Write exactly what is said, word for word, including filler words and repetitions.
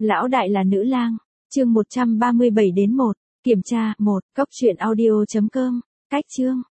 Lão đại là nữ lang. Chương một trăm ba mươi bảy đến một. Kiểm tra. một. Cốc truyện audio chấm com. Cách chương.